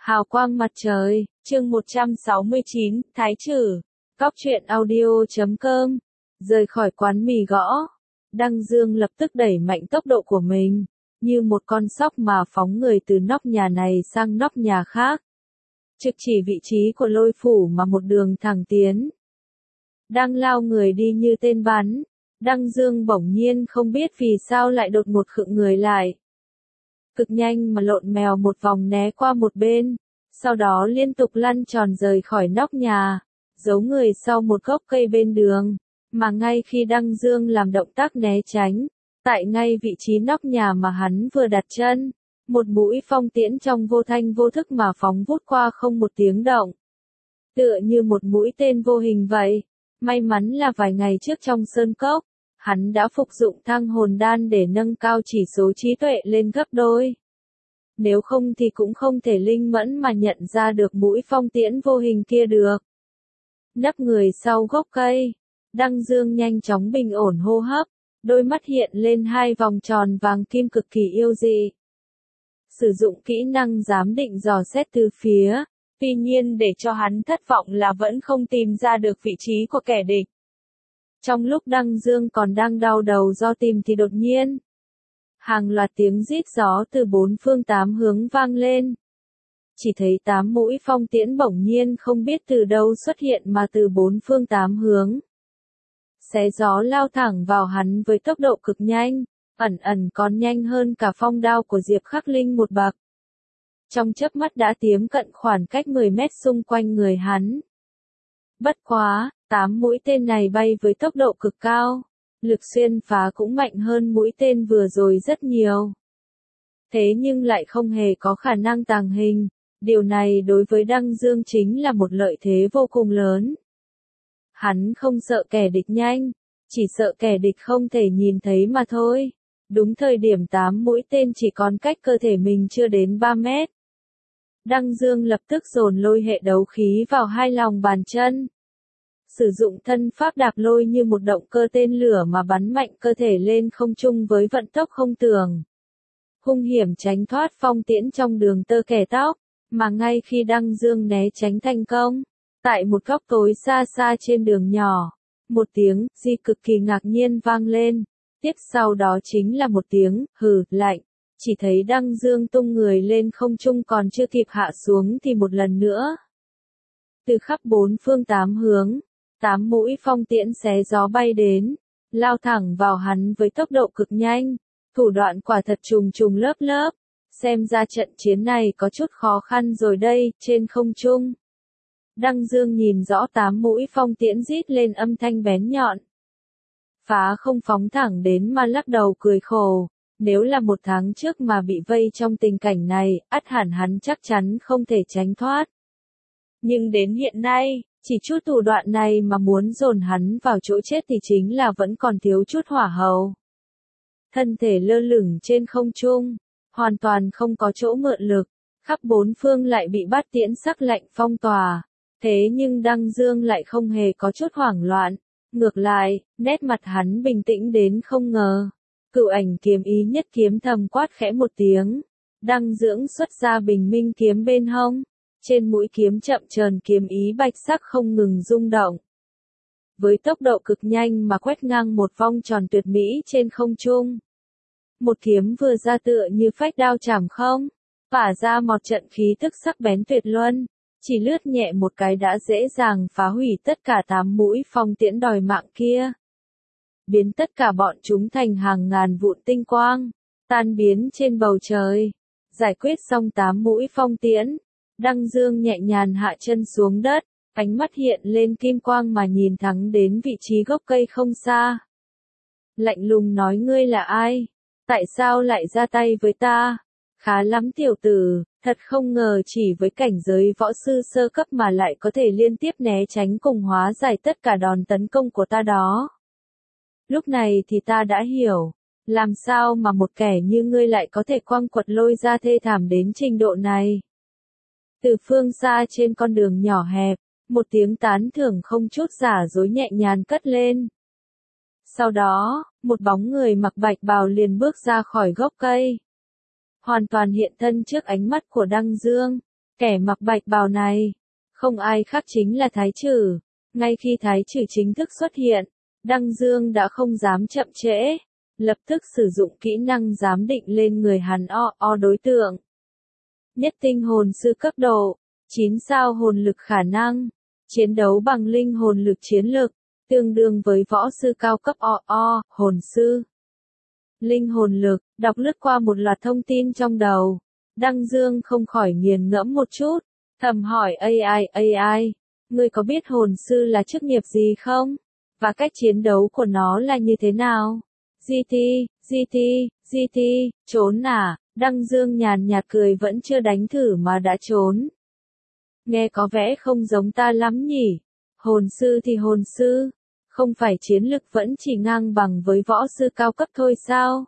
Hào quang mặt trời, chương 169, Thái Trử, Cóc truyện audio.com. Rời khỏi quán mì gõ, Đăng Dương lập tức đẩy mạnh tốc độ của mình, như một con sóc mà phóng người từ nóc nhà này sang nóc nhà khác. Trực chỉ vị trí của Lôi phủ mà một đường thẳng tiến. Đang lao người đi như tên bắn, Đăng Dương bỗng nhiên không biết vì sao lại đột ngột khựng người lại. Cực nhanh mà lộn mèo một vòng né qua một bên, sau đó liên tục lăn tròn rời khỏi nóc nhà, giấu người sau một gốc cây bên đường, mà ngay khi Đăng Dương làm động tác né tránh, tại ngay vị trí nóc nhà mà hắn vừa đặt chân, một mũi phong tiễn trong vô thanh vô thức mà phóng vút qua không một tiếng động. Tựa như một mũi tên vô hình vậy, may mắn là vài ngày trước trong sơn cốc, hắn đã phục dụng thăng hồn đan để nâng cao chỉ số trí tuệ lên gấp đôi. Nếu không thì cũng không thể linh mẫn mà nhận ra được mũi phong tiễn vô hình kia được. Nấp người sau gốc cây, Đăng Dương nhanh chóng bình ổn hô hấp, đôi mắt hiện lên hai vòng tròn vàng kim cực kỳ yêu dị. Sử dụng kỹ năng giám định dò xét từ phía, tuy nhiên để cho hắn thất vọng là vẫn không tìm ra được vị trí của kẻ địch. Trong lúc Đăng Dương còn đang đau đầu do tìm thì đột nhiên, hàng loạt tiếng rít gió từ bốn phương tám hướng vang lên. Chỉ thấy 8 mũi phong tiễn bỗng nhiên không biết từ đâu xuất hiện mà từ bốn phương tám hướng. Xé gió lao thẳng vào hắn với tốc độ cực nhanh, ẩn còn nhanh hơn cả phong đao của Diệp Khắc Linh một bậc. Trong chớp mắt đã tiếm cận khoảng cách 10 mét xung quanh người hắn. Bất quá, 8 mũi tên này bay với tốc độ cực cao, lực xuyên phá cũng mạnh hơn mũi tên vừa rồi rất nhiều. Thế nhưng lại không hề có khả năng tàng hình, điều này đối với Đăng Dương chính là một lợi thế vô cùng lớn. Hắn không sợ kẻ địch nhanh, chỉ sợ kẻ địch không thể nhìn thấy mà thôi. Đúng thời điểm 8 mũi tên chỉ còn cách cơ thể mình chưa đến 3 mét. Đăng Dương lập tức dồn lôi hệ đấu khí vào hai lòng bàn chân. Sử dụng thân pháp đạp lôi như một động cơ tên lửa mà bắn mạnh cơ thể lên không trung với vận tốc không tưởng. Hung hiểm tránh thoát phong tiễn trong đường tơ kẻ tóc, mà ngay khi Đăng Dương né tránh thành công, tại một góc tối xa xa trên đường nhỏ, một tiếng di cực kỳ ngạc nhiên vang lên, tiếp sau đó chính là một tiếng hừ lạnh. Chỉ thấy Đăng Dương tung người lên không trung còn chưa kịp hạ xuống thì một lần nữa. Từ khắp bốn phương tám hướng, 8 mũi phong tiễn xé gió bay đến, lao thẳng vào hắn với tốc độ cực nhanh, thủ đoạn quả thật trùng trùng lớp lớp, xem ra trận chiến này có chút khó khăn rồi đây, trên không trung. Đăng Dương nhìn rõ 8 mũi phong tiễn rít lên âm thanh bén nhọn. Phá không phóng thẳng đến mà lắc đầu cười khổ. Nếu là một tháng trước mà bị vây trong tình cảnh này, ắt hẳn hắn chắc chắn không thể tránh thoát. Nhưng đến hiện nay, chỉ chút thủ đoạn này mà muốn dồn hắn vào chỗ chết thì chính là vẫn còn thiếu chút hỏa hầu. Thân thể lơ lửng trên không trung, hoàn toàn không có chỗ mượn lực, khắp bốn phương lại bị bát tiễn sắc lạnh phong tỏa. Thế nhưng Đăng Dương lại không hề có chút hoảng loạn, ngược lại, nét mặt hắn bình tĩnh đến không ngờ. Cửu ảnh kiếm ý nhất kiếm thầm quát khẽ một tiếng, Đăng Dưỡng xuất ra bình minh kiếm bên hông, trên mũi kiếm chậm chờn kiếm ý bạch sắc không ngừng rung động. Với tốc độ cực nhanh mà quét ngang một vòng tròn tuyệt mỹ trên không trung. Một kiếm vừa ra tựa như phách đao chảm không, phả ra một trận khí tức sắc bén tuyệt luân, chỉ lướt nhẹ một cái đã dễ dàng phá hủy tất cả 8 mũi phong tiễn đòi mạng kia. Biến tất cả bọn chúng thành hàng ngàn vụn tinh quang, tan biến trên bầu trời. Giải quyết xong 8 mũi phong tiễn, Đăng Dương nhẹ nhàng hạ chân xuống đất, ánh mắt hiện lên kim quang mà nhìn thẳng đến vị trí gốc cây không xa. Lạnh lùng nói ngươi là ai? Tại sao lại ra tay với ta? Khá lắm tiểu tử, thật không ngờ chỉ với cảnh giới võ sư sơ cấp mà lại có thể liên tiếp né tránh cùng hóa giải tất cả đòn tấn công của ta đó. Lúc này thì ta đã hiểu, làm sao mà một kẻ như ngươi lại có thể quăng quật lôi ra thê thảm đến trình độ này. Từ phương xa trên con đường nhỏ hẹp, một tiếng tán thưởng không chút giả dối nhẹ nhàng cất lên. Sau đó, một bóng người mặc bạch bào liền bước ra khỏi gốc cây. Hoàn toàn hiện thân trước ánh mắt của Đăng Dương, Kẻ mặc bạch bào này, không ai khác chính là Thái Trử. Ngay khi Thái Trử chính thức xuất hiện, Đăng Dương đã không dám chậm trễ, lập tức sử dụng kỹ năng giám định lên người hắn đối tượng. Nhất tinh hồn sư cấp độ, 9 sao hồn lực khả năng, chiến đấu bằng linh hồn lực chiến lực, tương đương với võ sư cao cấp hồn sư. Linh hồn lực, đọc lướt qua một loạt thông tin trong đầu, Đăng Dương không khỏi nghiền ngẫm một chút, thầm hỏi AI, ngươi có biết hồn sư là chức nghiệp gì không? Và cách chiến đấu của nó là như thế nào? GT, trốn à? Đăng Dương nhàn nhạt cười, vẫn chưa đánh thử mà đã trốn. Nghe có vẻ không giống ta lắm nhỉ? Hồn sư thì hồn sư, không phải chiến lực vẫn chỉ ngang bằng với võ sư cao cấp thôi sao?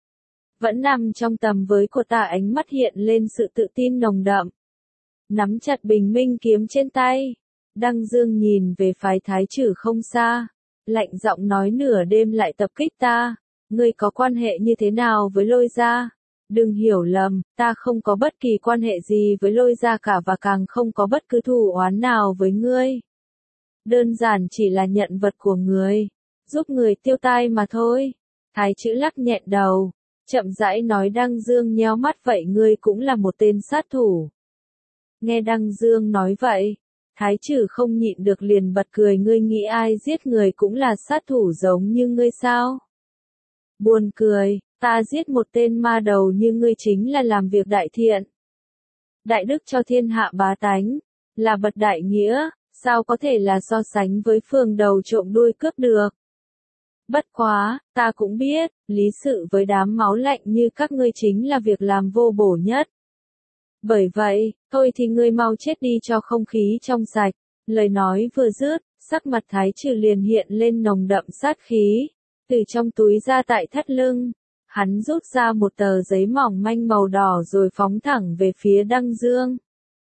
Vẫn nằm trong tầm với của ta. Ánh mắt hiện lên sự tự tin nồng đậm. Nắm chặt bình minh kiếm trên tay, Đăng Dương nhìn về phái Thái Trử không xa, lạnh giọng nói, nửa đêm lại tập kích ta, ngươi có quan hệ như thế nào với Lôi gia? Đừng hiểu lầm, ta không có bất kỳ quan hệ gì với Lôi gia cả và càng không có bất cứ thù oán nào với ngươi. Đơn giản chỉ là nhận vật của người, giúp người tiêu tai mà thôi. Thái Trử lắc nhẹ đầu, chậm rãi nói. Đăng Dương nhéo mắt, vậy ngươi cũng là một tên sát thủ? Nghe Đăng Dương nói vậy, Thái Trử không nhịn được liền bật cười, ngươi nghĩ ai giết người cũng là sát thủ giống như ngươi sao? Buồn cười, ta giết một tên ma đầu như ngươi chính là làm việc đại thiện. Đại đức cho thiên hạ bá tánh, là bậc đại nghĩa, sao có thể là so sánh với phường đầu trộm đuôi cướp được? Bất quá, ta cũng biết, lý sự với đám máu lạnh như các ngươi chính là việc làm vô bổ nhất. Bởi vậy, thôi thì ngươi mau chết đi cho không khí trong sạch. Lời nói vừa dứt, sắc mặt Thái Trử liền hiện lên nồng đậm sát khí. Từ trong túi ra tại thắt lưng, hắn rút ra một tờ giấy mỏng manh màu đỏ rồi phóng thẳng về phía Đăng Dương.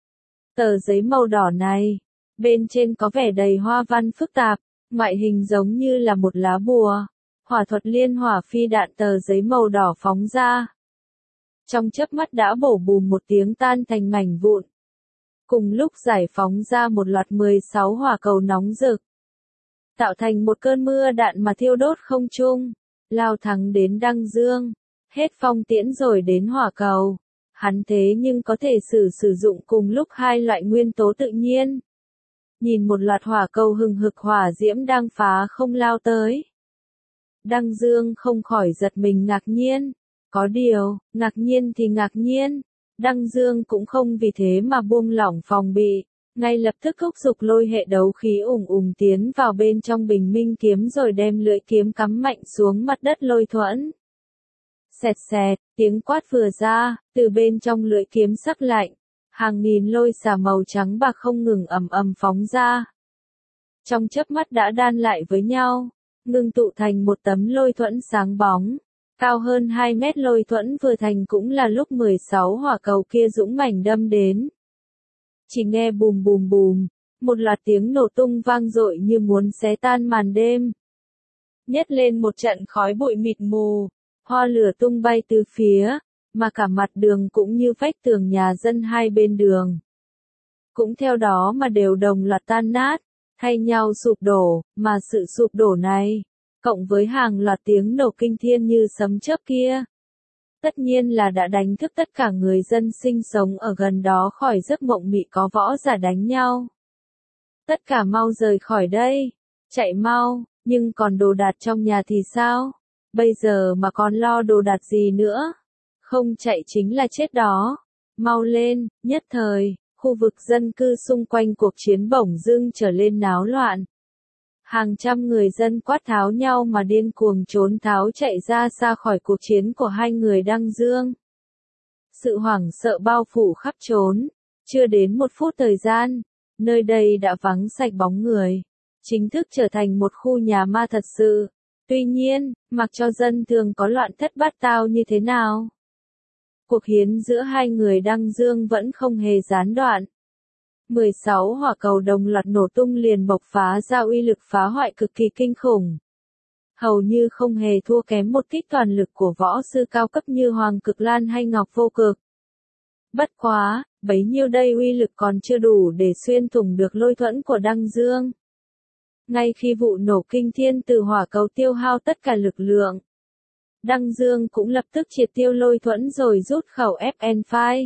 Tờ giấy màu đỏ này, bên trên có vẻ đầy hoa văn phức tạp, ngoại hình giống như là một lá bùa. Hỏa thuật liên hỏa phi đạn tờ giấy màu đỏ phóng ra. Trong chớp mắt đã bổ bùm một tiếng tan thành mảnh vụn. Cùng lúc giải phóng ra một loạt 16 hỏa cầu nóng rực, tạo thành một cơn mưa đạn mà thiêu đốt không trung, lao thẳng đến Đăng Dương. Hết phong tiễn rồi đến hỏa cầu, hắn thế nhưng có thể sử dụng cùng lúc hai loại nguyên tố tự nhiên. Nhìn một loạt hỏa cầu hừng hực hỏa diễm đang phá không lao tới, Đăng Dương không khỏi giật mình ngạc nhiên. Có điều, ngạc nhiên thì ngạc nhiên, Đăng Dương cũng không vì thế mà buông lỏng phòng bị, ngay lập tức thúc giục lôi hệ đấu khí tiến vào bên trong bình minh kiếm rồi đem lưỡi kiếm cắm mạnh xuống mặt đất lôi thuẫn. Xẹt xẹt, tiếng quát vừa ra, từ bên trong lưỡi kiếm sắc lạnh, hàng nghìn lôi xả màu trắng bạc không ngừng ầm phóng ra. Trong chớp mắt đã đan lại với nhau, ngưng tụ thành một tấm lôi thuẫn sáng bóng. Cao hơn 2 mét lôi thuẫn vừa thành cũng là lúc 16 hỏa cầu kia dũng mãnh đâm đến. Chỉ nghe bùm bùm bùm, một loạt tiếng nổ tung vang dội như muốn xé tan màn đêm. Nhét lên một trận khói bụi mịt mù, hoa lửa tung bay từ phía, mà cả mặt đường cũng như vách tường nhà dân hai bên đường. Cũng theo đó mà đều đồng loạt tan nát, thay nhau sụp đổ, mà sự sụp đổ này, cộng với hàng loạt tiếng nổ kinh thiên như sấm chớp kia, tất nhiên là đã đánh thức tất cả người dân sinh sống ở gần đó khỏi giấc mộng mị có võ giả đánh nhau. Tất cả mau rời khỏi đây, chạy mau, nhưng còn đồ đạc trong nhà thì sao? Bây giờ mà còn lo đồ đạc gì nữa? Không chạy chính là chết đó. Mau lên, nhất thời, khu vực dân cư xung quanh cuộc chiến bỗng dưng trở lên náo loạn. Hàng trăm người dân quát tháo nhau mà điên cuồng trốn tháo chạy ra xa khỏi cuộc chiến của hai người Đăng Dương. Sự hoảng sợ bao phủ khắp trốn, chưa đến một phút thời gian, nơi đây đã vắng sạch bóng người, chính thức trở thành một khu nhà ma thật sự. Tuy nhiên, mặc cho dân thường có loạn thất bát tao như thế nào, cuộc hiến giữa hai người Đăng Dương vẫn không hề gián đoạn. 16 hỏa cầu đồng loạt nổ tung liền bộc phá ra uy lực phá hoại cực kỳ kinh khủng. Hầu như không hề thua kém một kích toàn lực của võ sư cao cấp như Hoàng Cực Lan hay Ngọc Vô Cực. Bất quá, bấy nhiêu đây uy lực còn chưa đủ để xuyên thủng được lôi thuẫn của Đăng Dương. Ngay khi vụ nổ kinh thiên từ hỏa cầu tiêu hao tất cả lực lượng, Đăng Dương cũng lập tức triệt tiêu lôi thuẫn rồi rút khẩu FN5.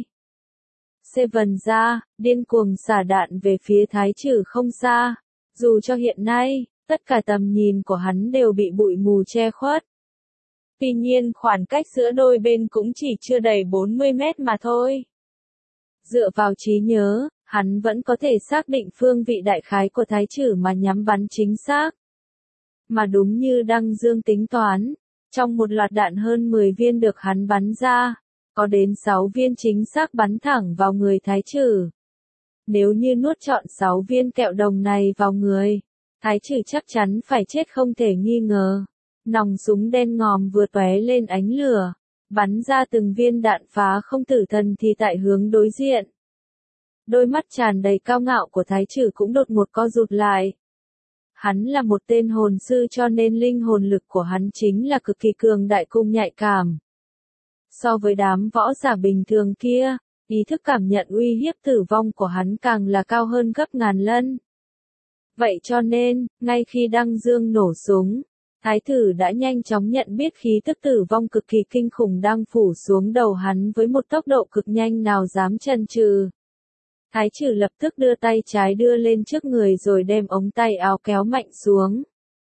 Seven ra, điên cuồng xả đạn về phía Thái Trử không xa. Dù cho hiện nay, tất cả tầm nhìn của hắn đều bị bụi mù che khuất. Tuy nhiên khoảng cách giữa đôi bên cũng chỉ chưa đầy 40 mét mà thôi. Dựa vào trí nhớ, hắn vẫn có thể xác định phương vị đại khái của Thái Trử mà nhắm bắn chính xác. Mà đúng như Đăng Dương tính toán, trong một loạt đạn hơn 10 viên được hắn bắn ra, có đến 6 viên chính xác bắn thẳng vào người Thái Trử. Nếu như nuốt trọn 6 viên kẹo đồng này vào người, Thái Trử chắc chắn phải chết không thể nghi ngờ. Nòng súng đen ngòm vừa tóe lên ánh lửa, bắn ra từng viên đạn phá không tử thần thì tại hướng đối diện. Đôi mắt tràn đầy cao ngạo của Thái Trử cũng đột ngột co rụt lại. Hắn là một tên hồn sư cho nên linh hồn lực của hắn chính là cực kỳ cường đại cùng nhạy cảm. So với đám võ giả bình thường kia, ý thức cảm nhận uy hiếp tử vong của hắn càng là cao hơn gấp ngàn lần. Vậy cho nên, ngay khi Đăng Dương nổ súng, Thái Tử đã nhanh chóng nhận biết khí tức tử vong cực kỳ kinh khủng đang phủ xuống đầu hắn với một tốc độ cực nhanh nào dám chần chừ. Thái Trử lập tức đưa tay trái đưa lên trước người rồi đem ống tay áo kéo mạnh xuống,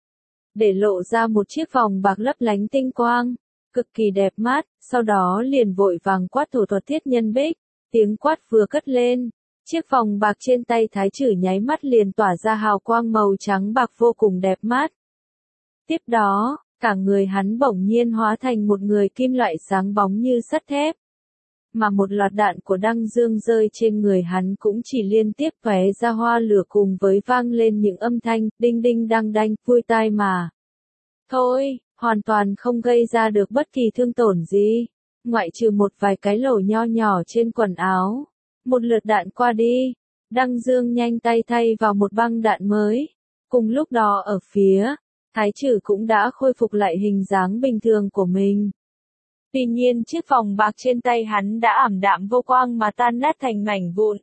để lộ ra một chiếc vòng bạc lấp lánh tinh quang, cực kỳ đẹp mắt, sau đó liền vội vàng quát thủ thuật thiết nhân bích, tiếng quát vừa cất lên, chiếc vòng bạc trên tay Thái Trử nháy mắt liền tỏa ra hào quang màu trắng bạc vô cùng đẹp mắt. Tiếp đó, cả người hắn bỗng nhiên hóa thành một người kim loại sáng bóng như sắt thép. Mà một loạt đạn của Đăng Dương rơi trên người hắn cũng chỉ liên tiếp tóe ra hoa lửa cùng với vang lên những âm thanh đinh đinh đăng đanh vui tai mà. Thôi, hoàn toàn không gây ra được bất kỳ thương tổn gì, ngoại trừ một vài cái lỗ nho nhỏ trên quần áo. Một lượt đạn qua đi, Đăng Dương nhanh tay thay vào một băng đạn mới. Cùng lúc đó ở phía, Thái Trử cũng đã khôi phục lại hình dáng bình thường của mình. Tuy nhiên chiếc vòng bạc trên tay hắn đã ảm đạm vô quang mà tan nát thành mảnh vụn.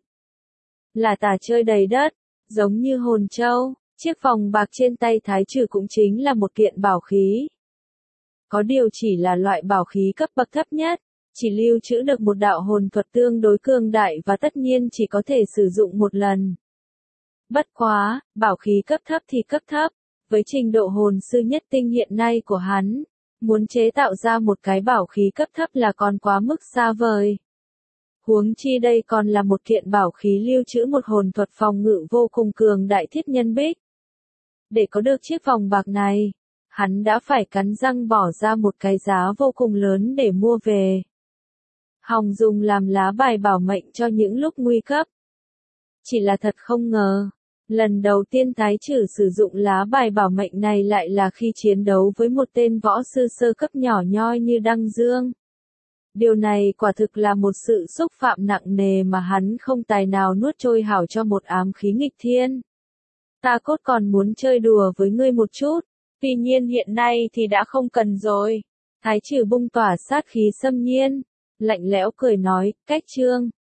Là tà chơi đầy đất, giống như hồn châu, chiếc vòng bạc trên tay Thái Trử cũng chính là một kiện bảo khí. Có điều chỉ là loại bảo khí cấp bậc thấp nhất, chỉ lưu trữ được một đạo hồn thuật tương đối cường đại và tất nhiên chỉ có thể sử dụng một lần. Bất quá, bảo khí cấp thấp thì cấp thấp, với trình độ hồn sư nhất tinh hiện nay của hắn, muốn chế tạo ra một cái bảo khí cấp thấp là còn quá mức xa vời. Huống chi đây còn là một kiện bảo khí lưu trữ một hồn thuật phòng ngự vô cùng cường đại thiết nhân bích. Để có được chiếc vòng bạc này, hắn đã phải cắn răng bỏ ra một cái giá vô cùng lớn để mua về. Hòng dùng làm lá bài bảo mệnh cho những lúc nguy cấp. Chỉ là thật không ngờ, lần đầu tiên Thái Trử sử dụng lá bài bảo mệnh này lại là khi chiến đấu với một tên võ sư sơ cấp nhỏ nhoi như Đăng Dương. Điều này quả thực là một sự xúc phạm nặng nề mà hắn không tài nào nuốt trôi hảo cho một ám khí nghịch thiên. Ta cốt còn muốn chơi đùa với ngươi một chút, tuy nhiên hiện nay thì đã không cần rồi. Thái Trử bung tỏa sát khí xâm nhiên, lạnh lẽo cười nói, cách chương.